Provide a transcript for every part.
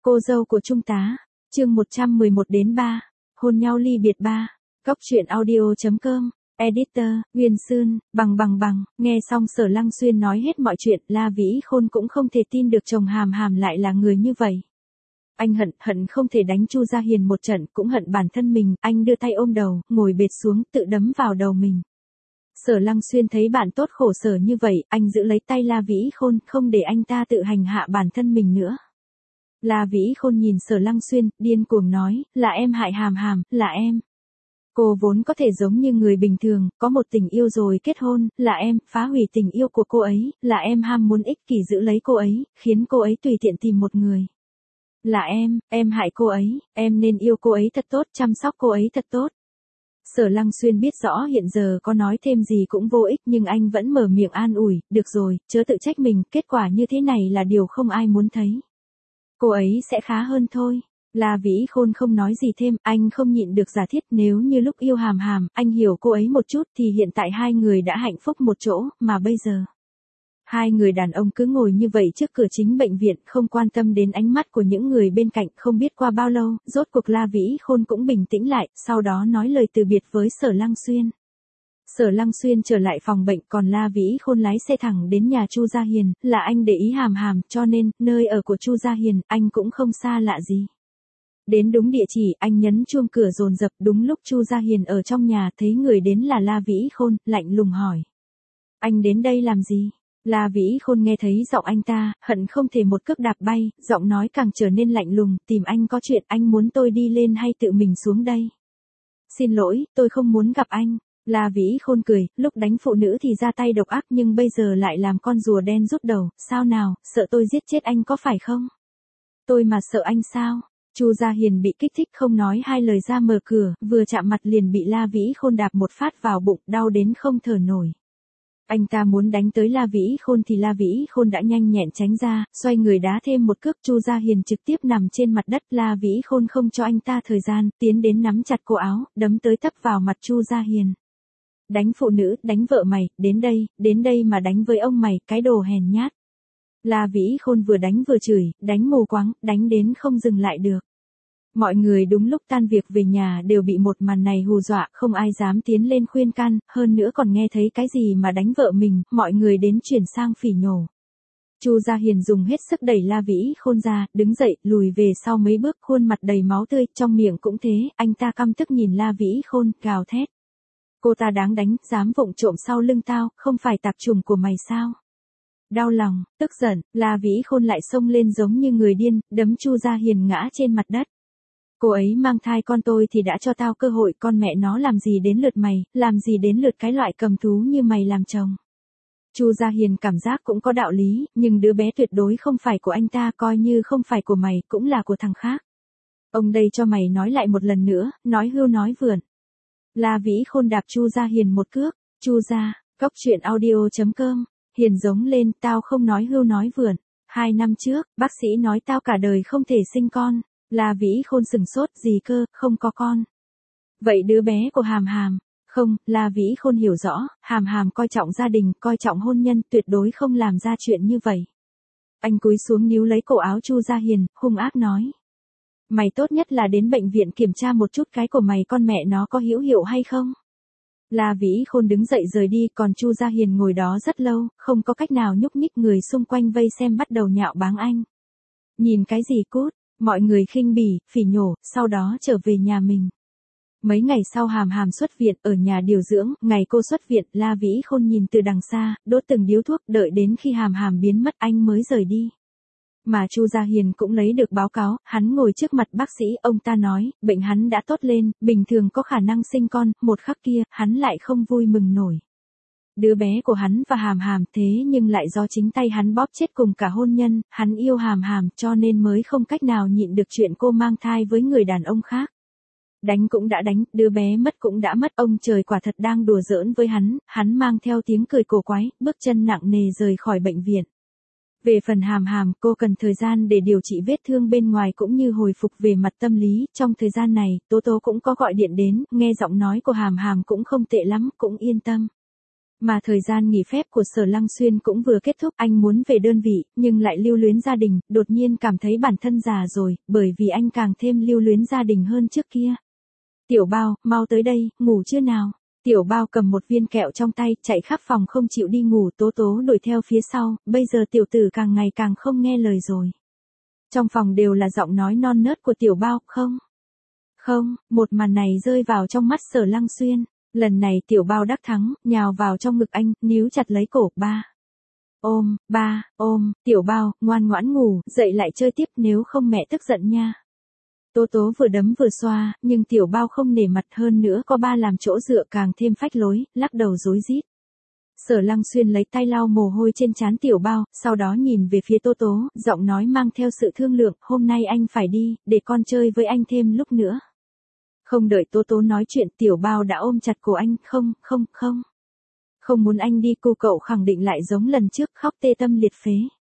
Cô dâu của Trung tá, chương 111-3, hôn nhau ly biệt 3, Góc truyện audio.com, editor, Nguyên Sương, bằng, nghe xong Sở Lăng Xuyên nói hết mọi chuyện, La Vĩ Khôn cũng không thể tin được chồng Hàm Hàm lại là người như vậy. Anh hận không thể đánh Chu Gia Hiền một trận, cũng hận bản thân mình, anh đưa tay ôm đầu, ngồi bệt xuống, tự đấm vào đầu mình. Sở Lăng Xuyên thấy bạn tốt khổ sở như vậy, anh giữ lấy tay La Vĩ Khôn, không để anh ta tự hành hạ bản thân mình nữa. La Vĩ Khôn nhìn Sở Lăng Xuyên, điên cuồng nói, là em hại Hàm Hàm, là em. Cô vốn có thể giống như người bình thường, có một tình yêu rồi kết hôn, là em, phá hủy tình yêu của cô ấy, là em ham muốn ích kỷ giữ lấy cô ấy, khiến cô ấy tùy tiện tìm một người. Là em hại cô ấy, em nên yêu cô ấy thật tốt, chăm sóc cô ấy thật tốt. Sở Lăng Xuyên biết rõ hiện giờ có nói thêm gì cũng vô ích, nhưng anh vẫn mở miệng an ủi, được rồi, chớ tự trách mình, kết quả như thế này là điều không ai muốn thấy. Cô ấy sẽ khá hơn thôi. La Vĩ Khôn không nói gì thêm, anh không nhịn được giả thiết, nếu như lúc yêu Hàm Hàm, anh hiểu cô ấy một chút thì hiện tại hai người đã hạnh phúc một chỗ, mà bây giờ. Hai người đàn ông cứ ngồi như vậy trước cửa chính bệnh viện, không quan tâm đến ánh mắt của những người bên cạnh, không biết qua bao lâu, rốt cuộc La Vĩ Khôn cũng bình tĩnh lại, sau đó nói lời từ biệt với Sở Lăng Xuyên. Sở Lăng Xuyên trở lại phòng bệnh, còn La Vĩ Khôn lái xe thẳng đến nhà Chu Gia Hiền, là anh để ý Hàm Hàm, cho nên, nơi ở của Chu Gia Hiền, anh cũng không xa lạ gì. Đến đúng địa chỉ, anh nhấn chuông cửa dồn dập, đúng lúc Chu Gia Hiền ở trong nhà, thấy người đến là La Vĩ Khôn, lạnh lùng hỏi. Anh đến đây làm gì? La Vĩ Khôn nghe thấy giọng anh ta, hận không thể một cước đạp bay, giọng nói càng trở nên lạnh lùng, tìm anh có chuyện, anh muốn tôi đi lên hay tự mình xuống đây? Xin lỗi, tôi không muốn gặp anh. La Vĩ Khôn cười, lúc đánh phụ nữ thì ra tay độc ác nhưng bây giờ lại làm con rùa đen rút đầu, sao nào, sợ tôi giết chết anh có phải không? Tôi mà sợ anh sao? Chu Gia Hiền bị kích thích không nói hai lời ra mở cửa, vừa chạm mặt liền bị La Vĩ Khôn đạp một phát vào bụng, đau đến không thở nổi. Anh ta muốn đánh tới La Vĩ Khôn thì La Vĩ Khôn đã nhanh nhẹn tránh ra, xoay người đá thêm một cước, Chu Gia Hiền trực tiếp nằm trên mặt đất, La Vĩ Khôn không cho anh ta thời gian, tiến đến nắm chặt cổ áo, đấm tới tấp vào mặt Chu Gia Hiền. Đánh phụ nữ, đánh vợ mày, đến đây mà đánh với ông mày, cái đồ hèn nhát. La Vĩ Khôn vừa đánh vừa chửi, đánh mù quáng, đánh đến không dừng lại được. Mọi người đúng lúc tan việc về nhà đều bị một màn này hù dọa, không ai dám tiến lên khuyên can, hơn nữa còn nghe thấy cái gì mà đánh vợ mình, mọi người đến chuyển sang phỉ nhổ. Chu Gia Hiền dùng hết sức đẩy La Vĩ Khôn ra, đứng dậy, lùi về sau mấy bước, khuôn mặt đầy máu tươi, trong miệng cũng thế, anh ta căm tức nhìn La Vĩ Khôn, gào thét. Cô ta đáng đánh, dám vụng trộm sau lưng tao, không phải tạp chủng của mày sao? Đau lòng, tức giận, La Vĩ Khôn lại xông lên giống như người điên, đấm Chu Gia Hiền ngã trên mặt đất. Cô ấy mang thai con tôi thì đã cho tao cơ hội, con mẹ nó làm gì đến lượt mày, làm gì đến lượt cái loại cầm thú như mày làm chồng. Chu Gia Hiền cảm giác cũng có đạo lý, nhưng đứa bé tuyệt đối không phải của anh ta, coi như không phải của mày, cũng là của thằng khác. Ông đây cho mày nói lại một lần nữa, nói hưu nói vượn. La Vĩ Khôn đạp Chu Gia Hiền một cước, Chu gia, Góc truyện audio.com, Hiền giống lên, tao không nói hưu nói vượn. 2 năm trước, bác sĩ nói tao cả đời không thể sinh con. La Vĩ Khôn sừng sốt, gì cơ, không có con. Vậy đứa bé của Hàm Hàm? Không, La Vĩ Khôn hiểu rõ, Hàm Hàm coi trọng gia đình, coi trọng hôn nhân, tuyệt đối không làm ra chuyện như vậy. Anh cúi xuống níu lấy cổ áo Chu Gia Hiền, hung ác nói. Mày tốt nhất là đến bệnh viện kiểm tra một chút cái của mày, con mẹ nó có hữu hiệu hay không? La Vĩ Khôn đứng dậy rời đi, còn Chu Gia Hiền ngồi đó rất lâu, không có cách nào nhúc nhích, người xung quanh vây xem bắt đầu nhạo báng anh. Nhìn cái gì cút? Mọi người khinh bỉ, phỉ nhổ, sau đó trở về nhà mình. Mấy ngày sau Hàm Hàm xuất viện, ở nhà điều dưỡng, ngày cô xuất viện, La Vĩ Khôn nhìn từ đằng xa, đốt từng điếu thuốc, đợi đến khi Hàm Hàm biến mất anh mới rời đi. Mà Chu Gia Hiền cũng lấy được báo cáo, hắn ngồi trước mặt bác sĩ, ông ta nói, bệnh hắn đã tốt lên, bình thường có khả năng sinh con, một khắc kia, hắn lại không vui mừng nổi. Đứa bé của hắn và Hàm Hàm, thế nhưng lại do chính tay hắn bóp chết cùng cả hôn nhân, hắn yêu Hàm Hàm cho nên mới không cách nào nhịn được chuyện cô mang thai với người đàn ông khác. Đánh cũng đã đánh, đứa bé mất cũng đã mất, ông trời quả thật đang đùa giỡn với hắn mang theo tiếng cười cổ quái, bước chân nặng nề rời khỏi bệnh viện. Về phần Hàm Hàm, cô cần thời gian để điều trị vết thương bên ngoài cũng như hồi phục về mặt tâm lý, trong thời gian này, Tố Tố cũng có gọi điện đến, nghe giọng nói của Hàm Hàm cũng không tệ lắm, cũng yên tâm. Mà thời gian nghỉ phép của Sở Lăng Xuyên cũng vừa kết thúc, anh muốn về đơn vị, nhưng lại lưu luyến gia đình, đột nhiên cảm thấy bản thân già rồi, bởi vì anh càng thêm lưu luyến gia đình hơn trước kia. Tiểu Bao, mau tới đây, ngủ chưa nào? Tiểu Bao cầm một viên kẹo trong tay, chạy khắp phòng không chịu đi ngủ, Tố Tố đuổi theo phía sau, bây giờ tiểu tử càng ngày càng không nghe lời rồi. Trong phòng đều là giọng nói non nớt của Tiểu Bao, không. Không, một màn này rơi vào trong mắt Sở Lăng Xuyên. Lần này Tiểu Bao đắc thắng, nhào vào trong ngực anh, níu chặt lấy cổ, ba. Ôm, Tiểu Bao, ngoan ngoãn ngủ, dậy lại chơi tiếp nếu không mẹ tức giận nha. Tố Tố vừa đấm vừa xoa, nhưng Tiểu Bao không nể mặt hơn nữa có ba làm chỗ dựa càng thêm phách lối, lắc đầu rối rít. Sở Lăng Xuyên lấy tay lau mồ hôi trên trán Tiểu Bao, sau đó nhìn về phía Tố Tố, giọng nói mang theo sự thương lượng, hôm nay anh phải đi, để con chơi với anh thêm lúc nữa. Không đợi Tố Tố nói chuyện, Tiểu Bao đã ôm chặt cổ anh, không. Không muốn anh đi, cô cậu khẳng định lại giống lần trước, khóc tê tâm liệt phế.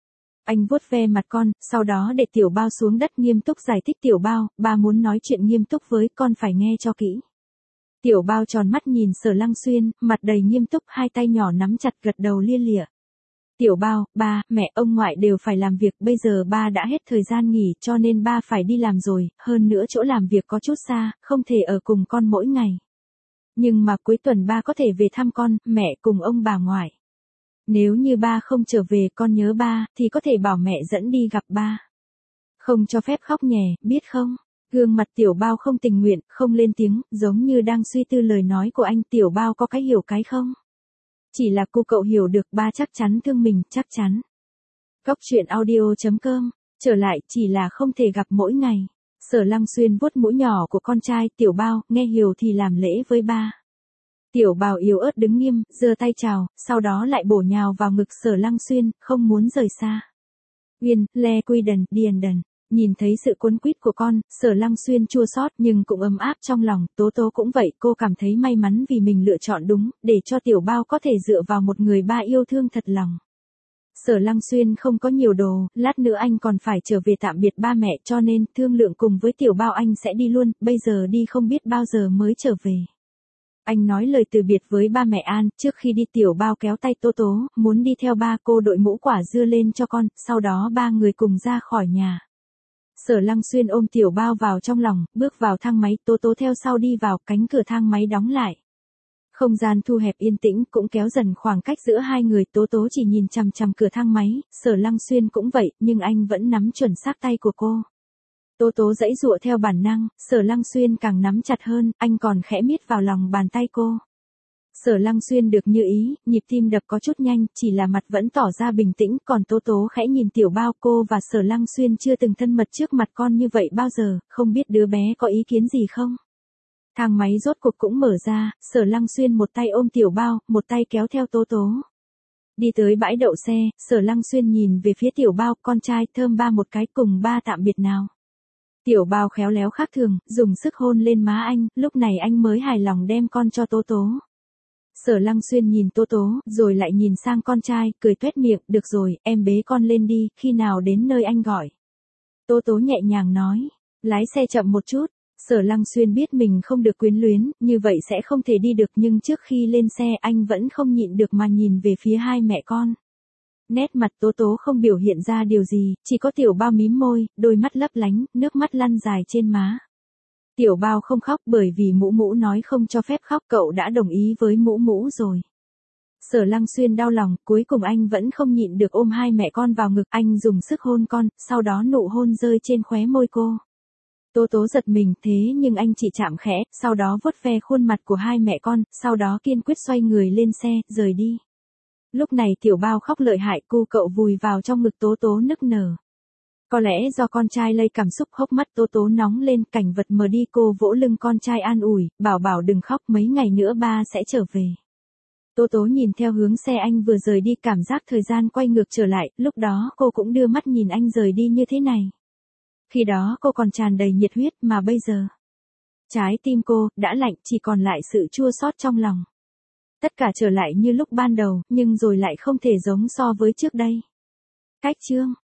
Anh vuốt ve mặt con, sau đó để Tiểu Bao xuống đất nghiêm túc giải thích, Tiểu Bao, ba muốn nói chuyện nghiêm túc với con, phải nghe cho kỹ. Tiểu Bao tròn mắt nhìn Sở Lăng Xuyên, mặt đầy nghiêm túc, hai tay nhỏ nắm chặt gật đầu lia lịa. Tiểu Bao, ba, mẹ, ông ngoại đều phải làm việc, bây giờ ba đã hết thời gian nghỉ cho nên ba phải đi làm rồi, hơn nữa chỗ làm việc có chút xa, không thể ở cùng con mỗi ngày. Nhưng mà cuối tuần ba có thể về thăm con, mẹ cùng ông bà ngoại. Nếu như ba không trở về con nhớ ba, thì có thể bảo mẹ dẫn đi gặp ba. Không cho phép khóc nhè, biết không? Gương mặt Tiểu Bao không tình nguyện, không lên tiếng, giống như đang suy tư lời nói của anh. Tiểu Bao có cái hiểu cái không? Chỉ là cô cậu hiểu được, ba chắc chắn thương mình, chắc chắn. Góc truyện audio.com, trở lại, chỉ là không thể gặp mỗi ngày. Sở Lăng Xuyên vuốt mũi nhỏ của con trai, Tiểu Bao, nghe hiểu thì làm lễ với ba. Tiểu Bao yếu ớt đứng nghiêm, giơ tay chào, sau đó lại bổ nhào vào ngực Sở Lăng Xuyên, không muốn rời xa. Uyên, le quy đần, điền đần. Nhìn thấy sự cuốn quýt của con, Sở Lăng Xuyên chua xót nhưng cũng ấm áp trong lòng, Tố Tố cũng vậy, cô cảm thấy may mắn vì mình lựa chọn đúng, để cho Tiểu Bao có thể dựa vào một người ba yêu thương thật lòng. Sở Lăng Xuyên không có nhiều đồ, lát nữa anh còn phải trở về tạm biệt ba mẹ cho nên thương lượng cùng với Tiểu Bao anh sẽ đi luôn, bây giờ đi không biết bao giờ mới trở về. Anh nói lời từ biệt với ba mẹ An, trước khi đi Tiểu Bao kéo tay Tố Tố, muốn đi theo ba, cô đội mũ quả dưa lên cho con, sau đó ba người cùng ra khỏi nhà. Sở Lăng Xuyên ôm Tiểu Bao vào trong lòng, bước vào thang máy, Tố Tố theo sau đi vào, cánh cửa thang máy đóng lại. Không gian thu hẹp yên tĩnh cũng kéo dần khoảng cách giữa hai người, Tố Tố chỉ nhìn chằm chằm cửa thang máy, Sở Lăng Xuyên cũng vậy, nhưng anh vẫn nắm chuẩn xác tay của cô. Tố Tố giãy giụa theo bản năng, Sở Lăng Xuyên càng nắm chặt hơn, anh còn khẽ miết vào lòng bàn tay cô. Sở Lăng Xuyên được như ý, nhịp tim đập có chút nhanh, chỉ là mặt vẫn tỏ ra bình tĩnh, còn Tố Tố khẽ nhìn Tiểu Bao, cô và Sở Lăng Xuyên chưa từng thân mật trước mặt con như vậy bao giờ, không biết đứa bé có ý kiến gì không? Thang máy rốt cuộc cũng mở ra, Sở Lăng Xuyên một tay ôm Tiểu Bao, một tay kéo theo Tố Tố. Đi tới bãi đậu xe, Sở Lăng Xuyên nhìn về phía Tiểu Bao, con trai, thơm ba một cái, cùng ba tạm biệt nào. Tiểu Bao khéo léo khác thường, dùng sức hôn lên má anh, lúc này anh mới hài lòng đem con cho Tố Tố. Sở Lăng Xuyên nhìn Tố Tố, rồi lại nhìn sang con trai, cười toét miệng, được rồi, em bế con lên đi, khi nào đến nơi anh gọi. Tố Tố nhẹ nhàng nói, lái xe chậm một chút. Sở Lăng Xuyên biết mình không được quyến luyến, như vậy sẽ không thể đi được, nhưng trước khi lên xe anh vẫn không nhịn được mà nhìn về phía hai mẹ con. Nét mặt Tố Tố không biểu hiện ra điều gì, chỉ có Tiểu Bao mím môi, đôi mắt lấp lánh, nước mắt lăn dài trên má. Tiểu Bao không khóc bởi vì Mũ Mũ nói không cho phép khóc, cậu đã đồng ý với Mũ Mũ rồi. Sở Lăng Xuyên đau lòng, cuối cùng anh vẫn không nhịn được ôm hai mẹ con vào ngực, anh dùng sức hôn con, sau đó nụ hôn rơi trên khóe môi cô. Tố Tố giật mình, thế nhưng anh chỉ chạm khẽ, sau đó vuốt ve khuôn mặt của hai mẹ con, sau đó kiên quyết xoay người lên xe, rời đi. Lúc này Tiểu Bao khóc lợi hại, cu cậu vùi vào trong ngực Tố Tố nức nở. Có lẽ do con trai lây cảm xúc, hốc mắt Tố Tố nóng lên, cảnh vật mờ đi, cô vỗ lưng con trai an ủi, bảo bảo đừng khóc, mấy ngày nữa ba sẽ trở về. Tố Tố nhìn theo hướng xe anh vừa rời đi, cảm giác thời gian quay ngược trở lại, lúc đó cô cũng đưa mắt nhìn anh rời đi như thế này. Khi đó cô còn tràn đầy nhiệt huyết, mà bây giờ, trái tim cô đã lạnh, chỉ còn lại sự chua xót trong lòng. Tất cả trở lại như lúc ban đầu, nhưng rồi lại không thể giống so với trước đây. Cách chương